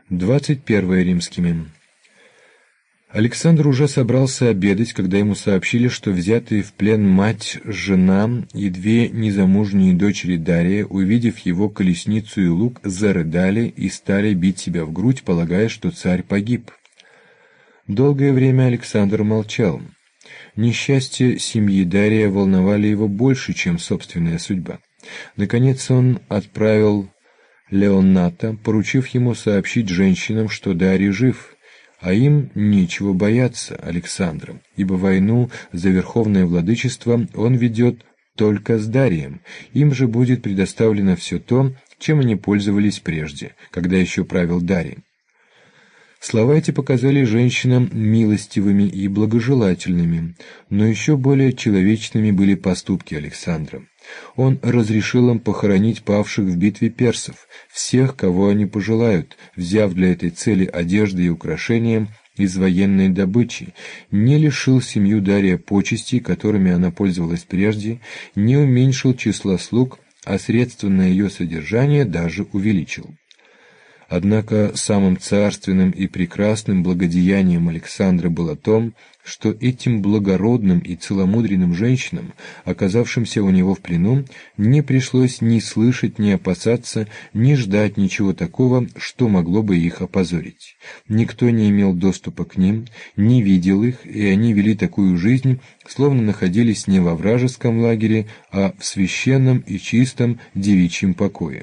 21 римскими. Александр уже собрался обедать, когда ему сообщили, что взятые в плен мать, жена и две незамужние дочери Дария, увидев его колесницу и лук, зарыдали и стали бить себя в грудь, полагая, что царь погиб. Долгое время Александр молчал. Несчастья семьи Дария волновали его больше, чем собственная судьба. Наконец он отправил Леоната, поручив ему сообщить женщинам, что Дарий жив, а им нечего бояться Александра, ибо войну за верховное владычество он ведет только с Дарием, им же будет предоставлено все то, чем они пользовались прежде, когда еще правил Дарий. Слова эти показались женщинам милостивыми и благожелательными, но еще более человечными были поступки Александра. Он разрешил им похоронить павших в битве персов, всех, кого они пожелают, взяв для этой цели одежды и украшения из военной добычи, не лишил семью Дария почестей, которыми она пользовалась прежде, не уменьшил числа слуг, а средства на ее содержание даже увеличил. Однако самым царственным и прекрасным благодеянием Александра было то, что этим благородным и целомудренным женщинам, оказавшимся у него в плену, не пришлось ни слышать, ни опасаться, ни ждать ничего такого, что могло бы их опозорить. Никто не имел доступа к ним, не видел их, и они вели такую жизнь, словно находились не во вражеском лагере, а в священном и чистом девичьем покое.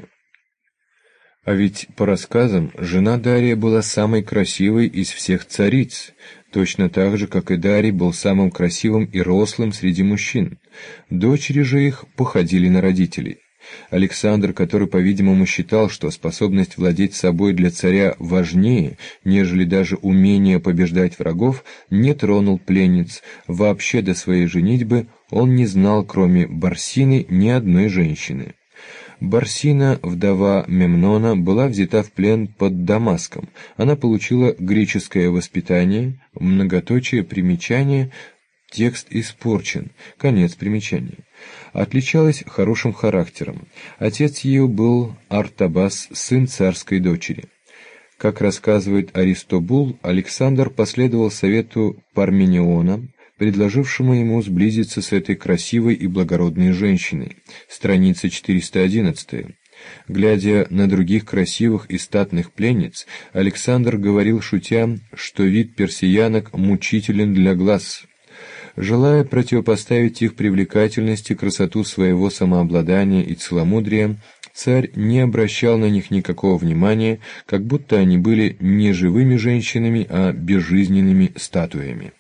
А ведь, по рассказам, жена Дария была самой красивой из всех цариц, точно так же, как и Дарий был самым красивым и рослым среди мужчин. Дочери же их походили на родителей. Александр, который, по-видимому, считал, что способность владеть собой для царя важнее, нежели даже умение побеждать врагов, не тронул пленниц. Вообще до своей женитьбы он не знал, кроме Барсины, ни одной женщины. Барсина, вдова Мемнона, была взята в плен под Дамаском. Она получила греческое воспитание, многоточие, примечание, текст испорчен, конец примечания. Отличалась хорошим характером. Отец ее был Артабас, сын царской дочери. Как рассказывает Аристобул, Александр последовал совету Пармениона, предложившему ему сблизиться с этой красивой и благородной женщиной. Страница 411. Глядя на других красивых и статных пленниц, Александр говорил, шутя, что вид персиянок мучителен для глаз. Желая противопоставить их привлекательности красоту своего самообладания и целомудрия, царь не обращал на них никакого внимания, как будто они были не живыми женщинами, а безжизненными статуями.